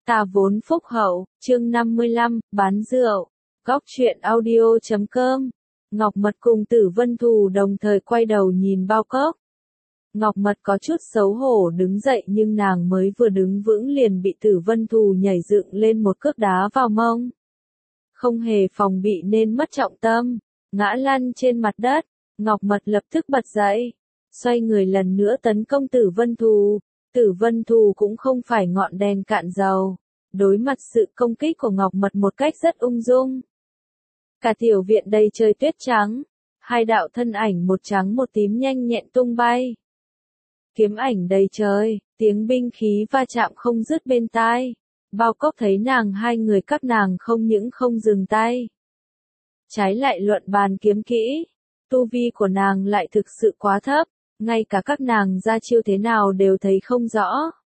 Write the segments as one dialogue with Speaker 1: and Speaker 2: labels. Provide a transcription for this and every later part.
Speaker 1: Ta vốn phúc hậu, chương 55, bán rượu. Góc truyện audio.com. Ngọc Mật cùng Tử Vân Thù đồng thời quay đầu nhìn bao cốc. Ngọc Mật có chút xấu hổ đứng dậy nhưng nàng mới vừa đứng vững liền bị Tử Vân Thù nhảy dựng lên một cước đá vào mông. Không hề phòng bị nên mất trọng tâm, ngã lăn trên mặt đất. Ngọc Mật lập tức bật dậy, xoay người lần nữa tấn công Tử Vân Thù. Tử Vân Thù cũng không phải ngọn đèn cạn dầu, đối mặt sự công kích của Ngọc Mật một cách rất ung dung. Cả tiểu viện đầy trời tuyết trắng, hai đạo thân ảnh một trắng một tím nhanh nhẹn tung bay. Kiếm ảnh đầy trời, tiếng binh khí va chạm không dứt bên tai. Bao Cốc thấy hai người các nàng không những không dừng tay, trái lại luận bàn kiếm kỹ. Tu vi của nàng lại thực sự quá thấp, ngay cả các nàng ra chiêu thế nào đều thấy không rõ.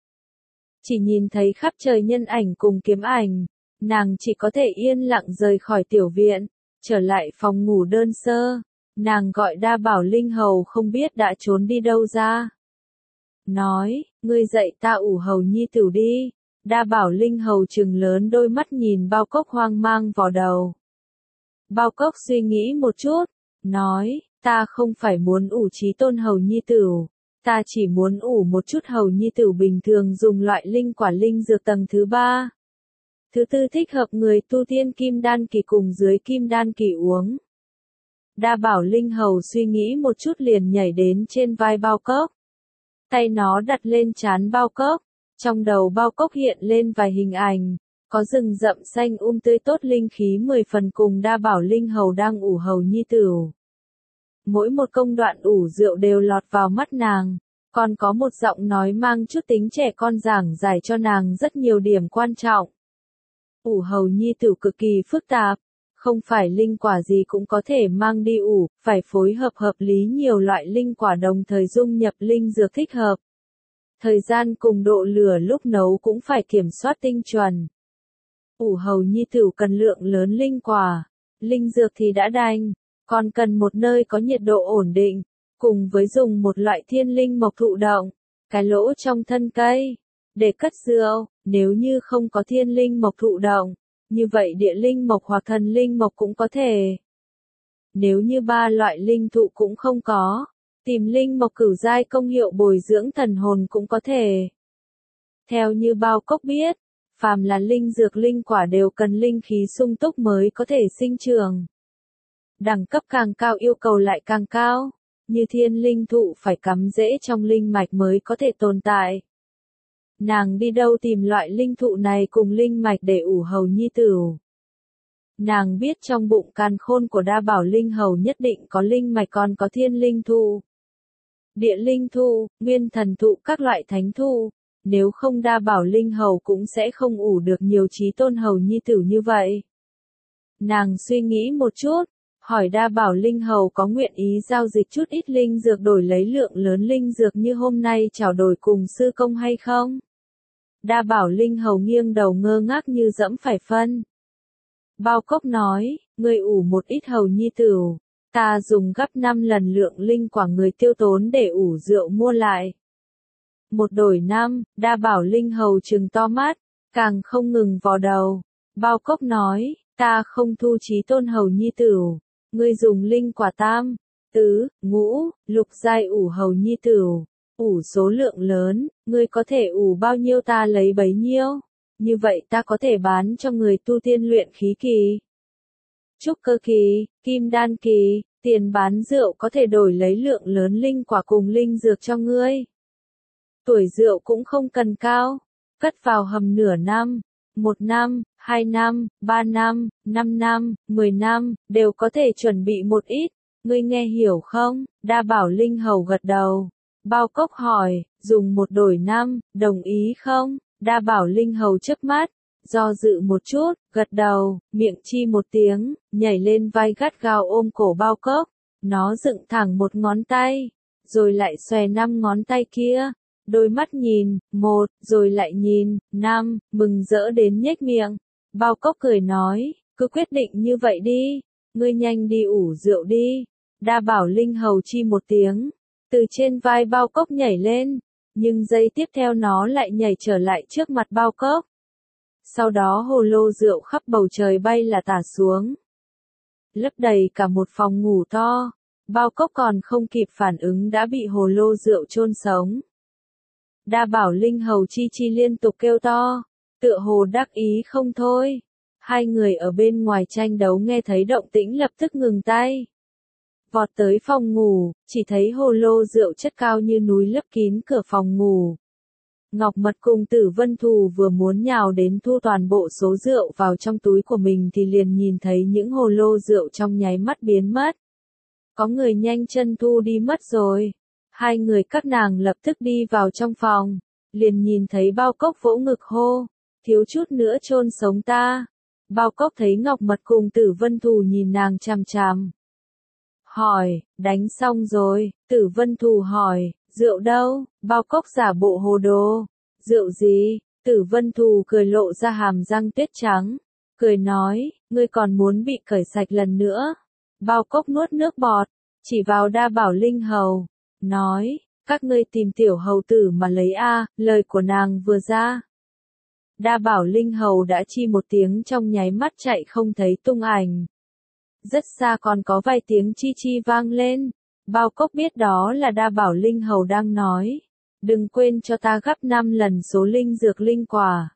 Speaker 1: Chỉ nhìn thấy khắp trời nhân ảnh cùng kiếm ảnh, nàng chỉ có thể yên lặng rời khỏi tiểu viện, trở lại phòng ngủ đơn sơ. Nàng gọi Đa Bảo Linh Hầu không biết đã trốn đi đâu ra. Nói, ngươi dạy ta ủ hầu nhi tử đi. Đa Bảo Linh Hầu trừng lớn đôi mắt nhìn Bao Cốc hoang mang vò đầu. Bao Cốc suy nghĩ một chút, nói, ta không phải muốn ủ chí tôn hầu nhi tử, ta chỉ muốn ủ một chút hầu nhi tử bình thường dùng loại linh quả linh dược tầng thứ 3. Thứ 4 thích hợp người tu tiên kim đan kỳ cùng dưới kim đan kỳ uống. Đa Bảo Linh Hầu suy nghĩ một chút liền nhảy đến trên vai Bao Cốc. Tay nó đặt lên trán Bao Cốc, trong đầu Bao Cốc hiện lên vài hình ảnh, có rừng rậm xanh tươi tốt linh khí 10 phần cùng Đa Bảo Linh Hầu đang ủ hầu nhi tử. Mỗi một công đoạn ủ rượu đều lọt vào mắt nàng, còn có một giọng nói mang chút tính trẻ con giảng giải cho nàng rất nhiều điểm quan trọng. Ủ hầu nhi tử cực kỳ phức tạp, không phải linh quả gì cũng có thể mang đi ủ, phải phối hợp hợp lý nhiều loại linh quả đồng thời dung nhập linh dược thích hợp. Thời gian cùng độ lửa lúc nấu cũng phải kiểm soát tinh chuẩn. Ủ hầu nhi tử cần lượng lớn linh quả, linh dược thì đã đành, còn cần một nơi có nhiệt độ ổn định, cùng với dùng một loại thiên linh mộc thụ động, cái lỗ trong thân cây, để cất rượu. Nếu như không có thiên linh mộc thụ động, như vậy địa linh mộc hoặc thần linh mộc cũng có thể. Nếu như 3 loại linh thụ cũng không có, tìm linh mộc cửu giai công hiệu bồi dưỡng thần hồn cũng có thể. Theo như Bao Cốc biết, phàm là linh dược linh quả đều cần linh khí sung túc mới có thể sinh trưởng. Đẳng cấp càng cao yêu cầu lại càng cao, như thiên linh thụ phải cắm rễ trong linh mạch mới có thể tồn tại. Nàng đi đâu tìm loại linh thụ này cùng linh mạch để ủ hầu nhi tử. Nàng biết trong bụng càn khôn của Đa Bảo Linh Hầu nhất định có linh mạch còn có thiên linh thụ, địa linh thụ, nguyên thần thụ các loại thánh thụ. Nếu không Đa Bảo Linh Hầu cũng sẽ không ủ được nhiều chí tôn hầu nhi tử như vậy. Nàng suy nghĩ một chút, hỏi Đa Bảo Linh Hầu có nguyện ý giao dịch chút ít linh dược đổi lấy lượng lớn linh dược như hôm nay trao đổi cùng sư công hay không? Đa Bảo Linh Hầu nghiêng đầu ngơ ngác như dẫm phải phân. Bao Cốc nói, ngươi ủ một ít hầu nhi tử, ta dùng gấp 5 lần lượng linh quả người tiêu tốn để ủ rượu mua lại. Một đổi 5, Đa Bảo Linh Hầu trừng to mắt, càng không ngừng vò đầu. Bao Cốc nói, ta không thu chí tôn hầu nhi tử, ngươi dùng linh quả tam, tứ, ngũ, lục giai ủ hầu nhi tử, ủ số lượng lớn, ngươi có thể ủ bao nhiêu ta lấy bấy nhiêu, như vậy ta có thể bán cho người tu tiên luyện khí kỳ, trúc cơ kỳ, kim đan kỳ, tiền bán rượu có thể đổi lấy lượng lớn linh quả cùng linh dược cho ngươi. Tuổi rượu cũng không cần cao, cất vào hầm nửa năm, 1 năm, 2 năm, 3 năm, 5 năm, 10 năm, đều có thể chuẩn bị một ít, ngươi nghe hiểu không? Đa Bảo Linh Hầu gật đầu. Bao Cốc hỏi, dùng 1 đổi 5, đồng ý không? Đa Bảo Linh Hầu chớp mắt, do dự một chút, gật đầu, miệng chi một tiếng, nhảy lên vai gắt gao ôm cổ Bao Cốc, nó dựng thẳng một ngón tay, rồi lại xòe 5 ngón tay kia. Đôi mắt nhìn, 1, rồi lại nhìn, 5, mừng rỡ đến nhếch miệng. Bao Cốc cười nói, cứ quyết định như vậy đi, ngươi nhanh đi ủ rượu đi. Đa Bảo Linh Hầu chi một tiếng, từ trên vai Bao Cốc nhảy lên, nhưng giây tiếp theo nó lại nhảy trở lại trước mặt Bao Cốc. Sau đó hồ lô rượu khắp bầu trời bay là tả xuống. Lấp đầy cả một phòng ngủ to. Bao Cốc còn không kịp phản ứng đã bị hồ lô rượu chôn sống. Đa Bảo Linh Hầu Chi Chi liên tục kêu to, tựa hồ đắc ý không thôi. Hai người ở bên ngoài tranh đấu nghe thấy động tĩnh lập tức ngừng tay. Vọt tới phòng ngủ, chỉ thấy hồ lô rượu chất cao như núi lấp kín cửa phòng ngủ. Ngọc Mật cùng Tử Vân Thù vừa muốn nhào đến thu toàn bộ số rượu vào trong túi của mình thì liền nhìn thấy những hồ lô rượu trong nháy mắt biến mất. Có người nhanh chân thu đi mất rồi. Hai người các nàng lập tức đi vào trong phòng, liền nhìn thấy Bao Cốc vỗ ngực hô, thiếu chút nữa chôn sống ta. Bao Cốc thấy Ngọc Mật cùng Tử Vân Thù nhìn nàng chằm chằm. Hỏi, đánh xong rồi, Tử Vân Thù hỏi, rượu đâu? Bao Cốc giả bộ hồ đồ. Rượu gì? Tử Vân Thù cười lộ ra hàm răng tuyết trắng. Cười nói, ngươi còn muốn bị cởi sạch lần nữa. Bao Cốc nuốt nước bọt, chỉ vào Đa Bảo Linh Hầu. Nói, các ngươi tìm tiểu hầu tử mà lấy a. Lời của nàng vừa ra. Đa Bảo Linh Hầu đã chi một tiếng trong nháy mắt chạy không thấy tung ảnh. Rất xa còn có vài tiếng chi chi vang lên. Bao Cốc biết đó là Đa Bảo Linh Hầu đang nói. Đừng quên cho ta gấp 5 lần số linh dược linh quả.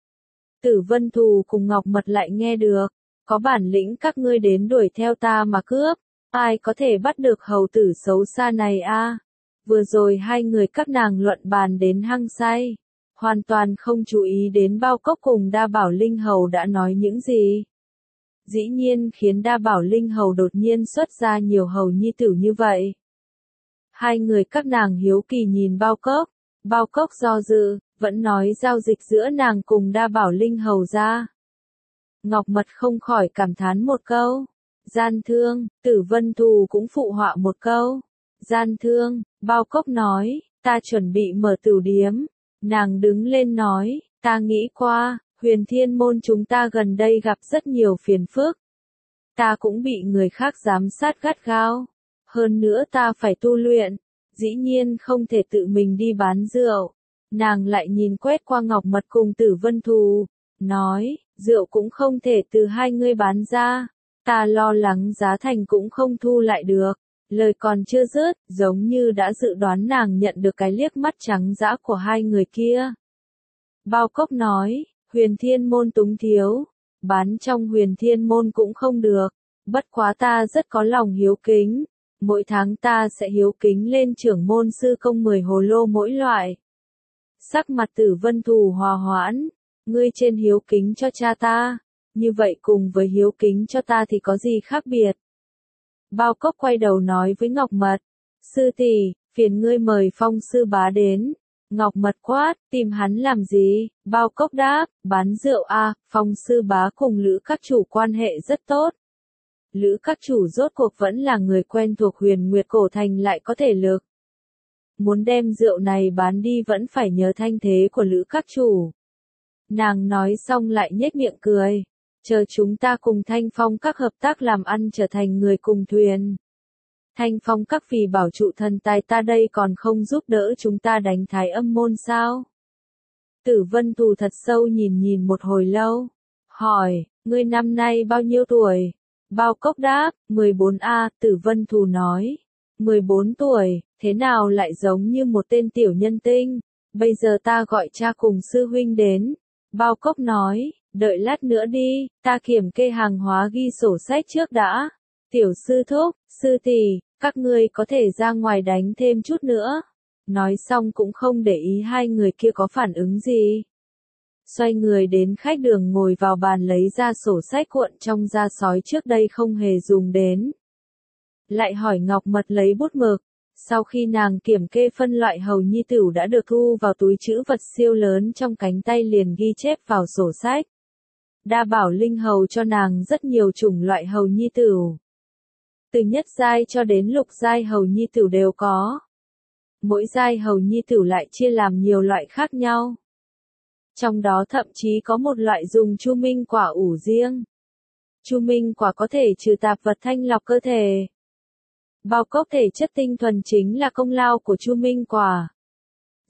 Speaker 1: Tử Vân Thù cùng Ngọc Mật lại nghe được. Có bản lĩnh các ngươi đến đuổi theo ta mà cướp. Ai có thể bắt được hầu tử xấu xa này a? Vừa rồi hai người các nàng luận bàn đến hăng say. Hoàn toàn không chú ý đến Bao Cốc cùng Đa Bảo Linh Hầu đã nói những gì. Dĩ nhiên khiến Đa Bảo Linh Hầu đột nhiên xuất ra nhiều hầu nhi tử như vậy. Hai người các nàng hiếu kỳ nhìn Bao Cốc. Bao Cốc do dự, vẫn nói giao dịch giữa nàng cùng Đa Bảo Linh Hầu ra. Ngọc Mật không khỏi cảm thán một câu. Gian thương, Tử Vân Thù cũng phụ họa một câu. Gian thương, Bao Cốc nói, ta chuẩn bị mở tửu điếm. Nàng đứng lên nói, ta nghĩ qua, Huyền Thiên Môn chúng ta gần đây gặp rất nhiều phiền phức. Ta cũng bị người khác giám sát gắt gao. Hơn nữa ta phải tu luyện. Dĩ nhiên không thể tự mình đi bán rượu. Nàng lại nhìn quét qua Ngọc Mật cùng Tử Vân Thù. Nói, rượu cũng không thể từ hai ngươi bán ra. Ta lo lắng giá thành cũng không thu lại được. Lời còn chưa dứt, giống như đã dự đoán nàng nhận được cái liếc mắt trắng dã của hai người kia. Bao Cốc nói, Huyền Thiên Môn túng thiếu. Bán trong Huyền Thiên Môn cũng không được. Bất quá ta rất có lòng hiếu kính. Mỗi tháng ta sẽ hiếu kính lên trưởng môn sư công 10 hồ lô mỗi loại. Sắc mặt Tử Vân Thù hòa hoãn. Ngươi trên hiếu kính cho cha ta. Như vậy cùng với hiếu kính cho ta thì có gì khác biệt? Bao Cốc quay đầu nói với Ngọc Mật. Sư tỷ, phiền ngươi mời Phong sư bá đến. Ngọc Mật quát, tìm hắn làm gì? Bao Cốc đáp, bán rượu a. Phong sư bá cùng Lữ các chủ quan hệ rất tốt. Lữ các chủ rốt cuộc vẫn là người quen thuộc Huyền Nguyệt Cổ Thành lại có thể lực. Muốn đem rượu này bán đi vẫn phải nhớ thanh thế của Lữ các chủ. Nàng nói xong lại nhếch miệng cười. Chờ chúng ta cùng Thanh Phong các hợp tác làm ăn trở thành người cùng thuyền. Thanh Phong các vì bảo trụ thần tài ta đây còn không giúp đỡ chúng ta đánh Thái Âm môn sao? Tử Vân Thù thật sâu nhìn một hồi lâu. Hỏi, ngươi năm nay bao nhiêu tuổi? Bao Cốc đáp, 14 a. Tử Vân Thù nói. 14 tuổi, thế nào lại giống như một tên tiểu nhân tinh? Bây giờ ta gọi cha cùng sư huynh đến. Bao Cốc nói, đợi lát nữa đi, ta kiểm kê hàng hóa ghi sổ sách trước đã. Tiểu sư thúc, sư tỷ, các ngươi có thể ra ngoài đánh thêm chút nữa. Nói xong cũng không để ý hai người kia có phản ứng gì. Xoay người đến khách đường ngồi vào bàn lấy ra sổ sách cuộn trong da sói trước đây không hề dùng đến. Lại hỏi Ngọc Mật lấy bút mực. Sau khi nàng kiểm kê phân loại hầu nhi tửu đã được thu vào túi trữ vật siêu lớn trong cánh tay liền ghi chép vào sổ sách. Đa Bảo Linh Hầu cho nàng rất nhiều chủng loại hầu nhi tửu. Từ nhất giai cho đến lục giai hầu nhi tửu đều có. Mỗi giai hầu nhi tửu lại chia làm nhiều loại khác nhau. Trong đó thậm chí có một loại dùng chu minh quả ủ riêng. Chu minh quả có thể trừ tạp vật thanh lọc cơ thể. Bao Cốc thể chất tinh thuần chính là công lao của chu minh quả.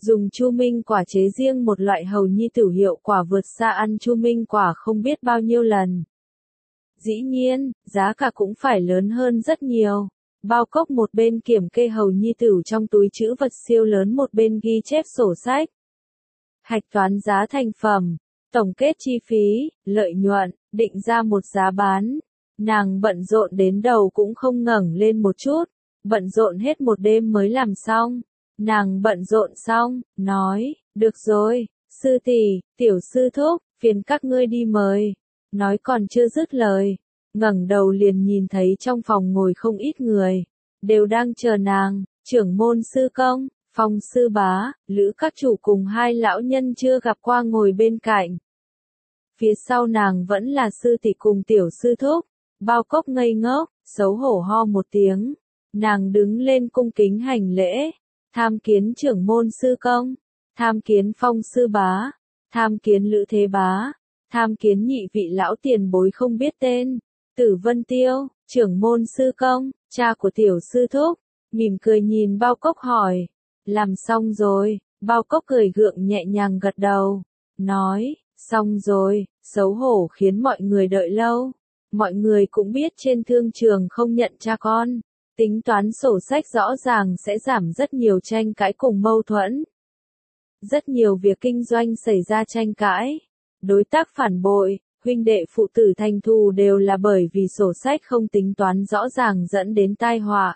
Speaker 1: Dùng chu minh quả chế riêng một loại hầu nhi tử hiệu quả vượt xa ăn chu minh quả không biết bao nhiêu lần. Dĩ nhiên, giá cả cũng phải lớn hơn rất nhiều. Bao cốc một bên kiểm kê hầu nhi tử trong túi trữ vật siêu lớn, một bên ghi chép sổ sách. Hạch toán giá thành phẩm, tổng kết chi phí, lợi nhuận, định ra một giá bán. Nàng bận rộn đến đầu cũng không ngẩng lên một chút, bận rộn hết một đêm mới làm xong. Nàng bận rộn xong, nói, được rồi, sư tỷ, tiểu sư thúc, phiền các ngươi đi mời. Nói còn chưa dứt lời, ngẩng đầu liền nhìn thấy trong phòng ngồi không ít người, đều đang chờ nàng, trưởng môn sư công, phong sư bá, lữ các chủ cùng hai lão nhân chưa gặp qua ngồi bên cạnh. Phía sau nàng vẫn là sư tỷ cùng tiểu sư thúc. Bao cốc ngây ngốc, xấu hổ ho một tiếng. Nàng đứng lên cung kính hành lễ. Tham kiến trưởng môn sư công, tham kiến phong sư bá, tham kiến lữ thế bá, tham kiến nhị vị lão tiền bối không biết tên. Tử Vân Tiêu, trưởng môn sư công, cha của tiểu sư thúc, mỉm cười nhìn bao cốc hỏi. Làm xong rồi, bao cốc cười gượng nhẹ nhàng gật đầu. Nói, xong rồi, xấu hổ khiến mọi người đợi lâu. Mọi người cũng biết trên thương trường không nhận cha con. Tính toán sổ sách rõ ràng sẽ giảm rất nhiều tranh cãi cùng mâu thuẫn. Rất nhiều việc kinh doanh xảy ra tranh cãi. Đối tác phản bội, huynh đệ phụ tử thành thù đều là bởi vì sổ sách không tính toán rõ ràng dẫn đến tai họa.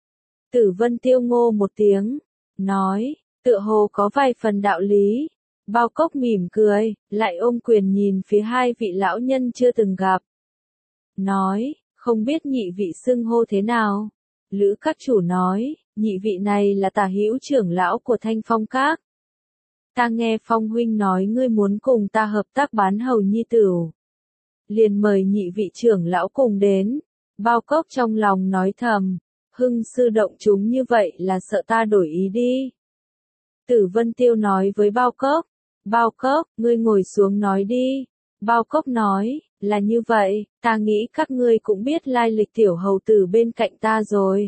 Speaker 1: Tử Vân Tiêu ngô một tiếng, nói, tựa hồ có vài phần đạo lý. Bao cốc mỉm cười, lại ôm quyền nhìn phía hai vị lão nhân chưa từng gặp. Nói, không biết nhị vị xưng hô thế nào? Lữ các chủ nói, nhị vị này là tả hữu trưởng lão của Thanh Phong Các. Ta nghe Phong huynh nói ngươi muốn cùng ta hợp tác bán hầu nhi tửu. Liền mời nhị vị trưởng lão cùng đến. Bao cốc trong lòng nói thầm, hưng sư động chúng như vậy là sợ ta đổi ý đi. Tử Vân Tiêu nói với Bao cốc, ngươi ngồi xuống nói đi. Bao cốc nói, là như vậy, ta nghĩ các ngươi cũng biết lai lịch tiểu hầu tử bên cạnh ta rồi.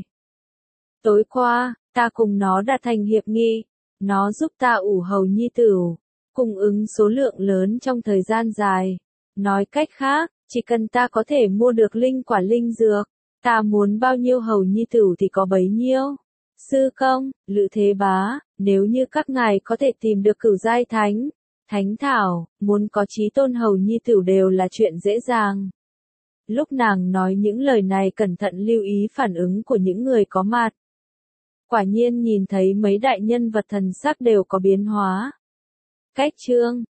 Speaker 1: Tối qua, ta cùng nó đạt thành hiệp nghị, nó giúp ta ủ hầu nhi tửu, cung ứng số lượng lớn trong thời gian dài. Nói cách khác, chỉ cần ta có thể mua được linh quả linh dược, ta muốn bao nhiêu hầu nhi tửu thì có bấy nhiêu. Sư công, lữ thế bá, nếu như các ngài có thể tìm được cửu giai thánh thảo, muốn có chí tôn hầu nhi tửu đều là chuyện dễ dàng. Lúc nàng nói những lời này cẩn thận lưu ý phản ứng của những người có mặt. Quả nhiên nhìn thấy mấy đại nhân vật thần sắc đều có biến hóa. Cách chương